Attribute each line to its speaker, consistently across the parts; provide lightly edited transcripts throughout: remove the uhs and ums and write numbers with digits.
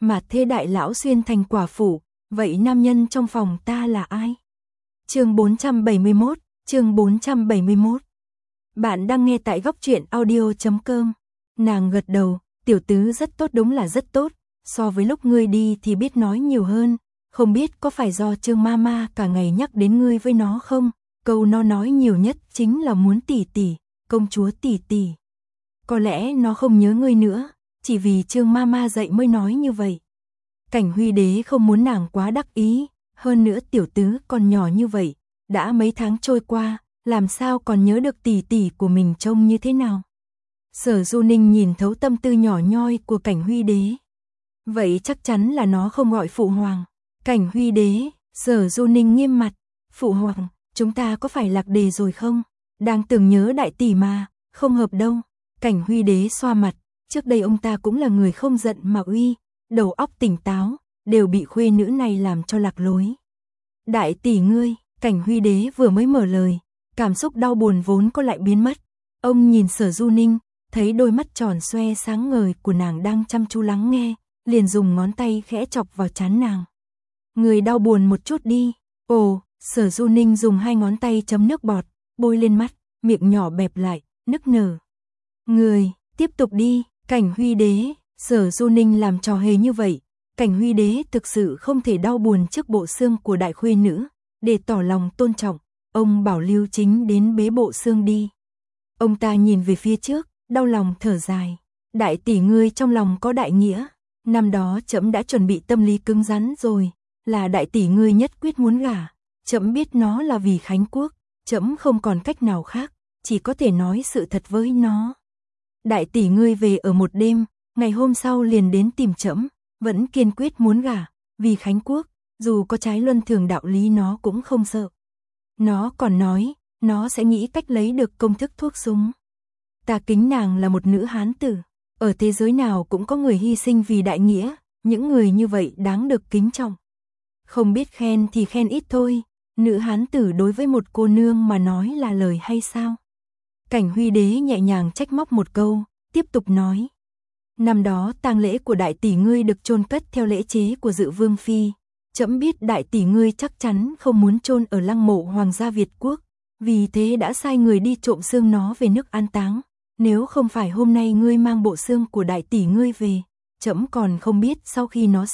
Speaker 1: mà thế đại lão xuyên thành quả phụ, vậy nam nhân trong phòng ta là ai? Chương 471, chương 471. Bạn đang nghe tại góc truyện audio.com. Nàng gật đầu, tiểu tứ rất tốt, đúng là rất tốt, so với lúc ngươi đi thì biết nói nhiều hơn, không biết có phải do Trương Mama cả ngày nhắc đến ngươi với nó không? Câu nó nói nhiều nhất chính là muốn tỷ tỷ, công chúa tỷ tỷ. Có lẽ nó không nhớ ngươi nữa, chỉ vì Trương Mama dạy mới nói như vậy. Cảnh Huy Đế không muốn nàng quá đắc ý, hơn nữa tiểu tứ còn nhỏ như vậy, đã mấy tháng trôi qua, làm sao còn nhớ được tỷ tỷ của mình trông như thế nào. Sở Du Ninh nhìn thấu tâm tư nhỏ nhoi của Cảnh Huy Đế. Vậy chắc chắn là nó không gọi phụ hoàng. Cảnh Huy Đế, Sở Du Ninh nghiêm mặt, phụ hoàng, chúng ta có phải lạc đề rồi không? Đang tưởng nhớ đại tỷ mà, không hợp đâu. Cảnh Huy Đế xoa mặt, trước đây ông ta cũng là người không giận mà uy, đầu óc tỉnh táo, đều bị khuê nữ này làm cho lạc lối. Đại tỷ ngươi, Cảnh Huy Đế vừa mới mở lời, cảm xúc đau buồn vốn có lại biến mất. Ông nhìn Sở Du Ninh, thấy đôi mắt tròn xoe sáng ngời của nàng đang chăm chú lắng nghe, liền dùng ngón tay khẽ chọc vào trán nàng. Người đau buồn một chút đi. Ồ, Sở Du Ninh dùng hai ngón tay chấm nước bọt, bôi lên mắt, miệng nhỏ bẹp lại, nức nở. Người, tiếp tục đi. Cảnh Huy Đế, Sở Du Ninh làm trò hề như vậy, Cảnh Huy Đế thực sự không thể đau buồn trước bộ xương của đại khuê nữ, để tỏ lòng tôn trọng, ông bảo Lưu Chính đến bế bộ xương đi. Ông ta nhìn về phía trước, đau lòng thở dài, đại tỷ ngươi trong lòng có đại nghĩa, năm đó trẫm đã chuẩn bị tâm lý cứng rắn rồi, là đại tỷ ngươi nhất quyết muốn gả, trẫm biết nó là vì Khánh Quốc, trẫm không còn cách nào khác, chỉ có thể nói sự thật với nó. Đại tỷ ngươi về ở một đêm, ngày hôm sau liền đến tìm trẫm, vẫn kiên quyết muốn gả, vì Khánh Quốc, dù có trái luân thường đạo lý nó cũng không sợ. Nó còn nói, nó sẽ nghĩ cách lấy được công thức thuốc súng. Ta kính nàng là một nữ hán tử, ở thế giới nào cũng có người hy sinh vì đại nghĩa, những người như vậy đáng được kính trọng. Không biết khen thì khen ít thôi, nữ hán tử đối với một cô nương mà nói là lời hay sao? Cảnh Huy Đế nhẹ nhàng trách móc một câu, tiếp tục nói. Năm đó tang lễ của đại tỷ ngươi được chôn cất theo lễ chế của Dự Vương Phi. Trẫm biết đại tỷ ngươi chắc chắn không muốn chôn ở lăng mộ Hoàng gia Việt Quốc, vì thế đã sai người đi trộm xương nó về nước an táng. Nếu không phải hôm nay ngươi mang bộ xương của đại tỷ ngươi về, trẫm còn không biết sau khi nó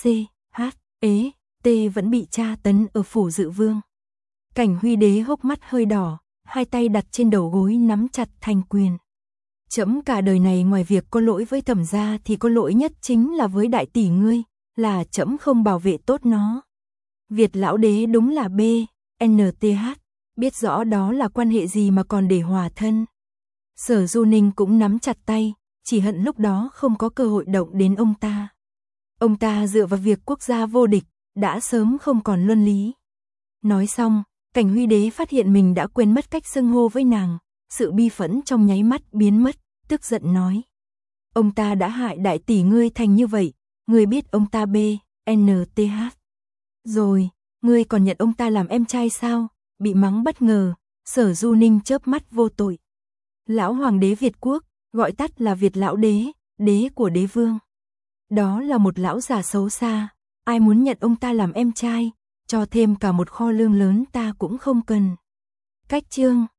Speaker 1: CHT vẫn bị tra tấn ở phủ Dự Vương. Cảnh Huy Đế hốc mắt hơi đỏ, hai tay đặt trên đầu gối nắm chặt thành quyền. Trẫm cả đời này ngoài việc có lỗi với Thẩm gia thì có lỗi nhất chính là với đại tỷ ngươi, là trẫm không bảo vệ tốt nó. Việt lão đế đúng là BNTH, biết rõ đó là quan hệ gì mà còn để hòa thân. Sở Du Ninh cũng nắm chặt tay, chỉ hận lúc đó không có cơ hội động đến ông ta. Ông ta dựa vào việc quốc gia vô địch, đã sớm không còn luân lý. Nói xong, Cảnh Huy Đế phát hiện mình đã quên mất cách xưng hô với nàng, sự bi phẫn trong nháy mắt biến mất, tức giận nói. Ông ta đã hại đại tỷ ngươi thành như vậy, ngươi biết ông ta BNTH. Rồi, ngươi còn nhận ông ta làm em trai sao? Bị mắng bất ngờ, Sở Du Ninh chớp mắt vô tội. Lão Hoàng đế Việt Quốc, gọi tắt là Việt lão đế, đế của đế vương. Đó là một lão già xấu xa, ai muốn nhận ông ta làm em trai, cho thêm cả một kho lương lớn ta cũng không cần. Cách chương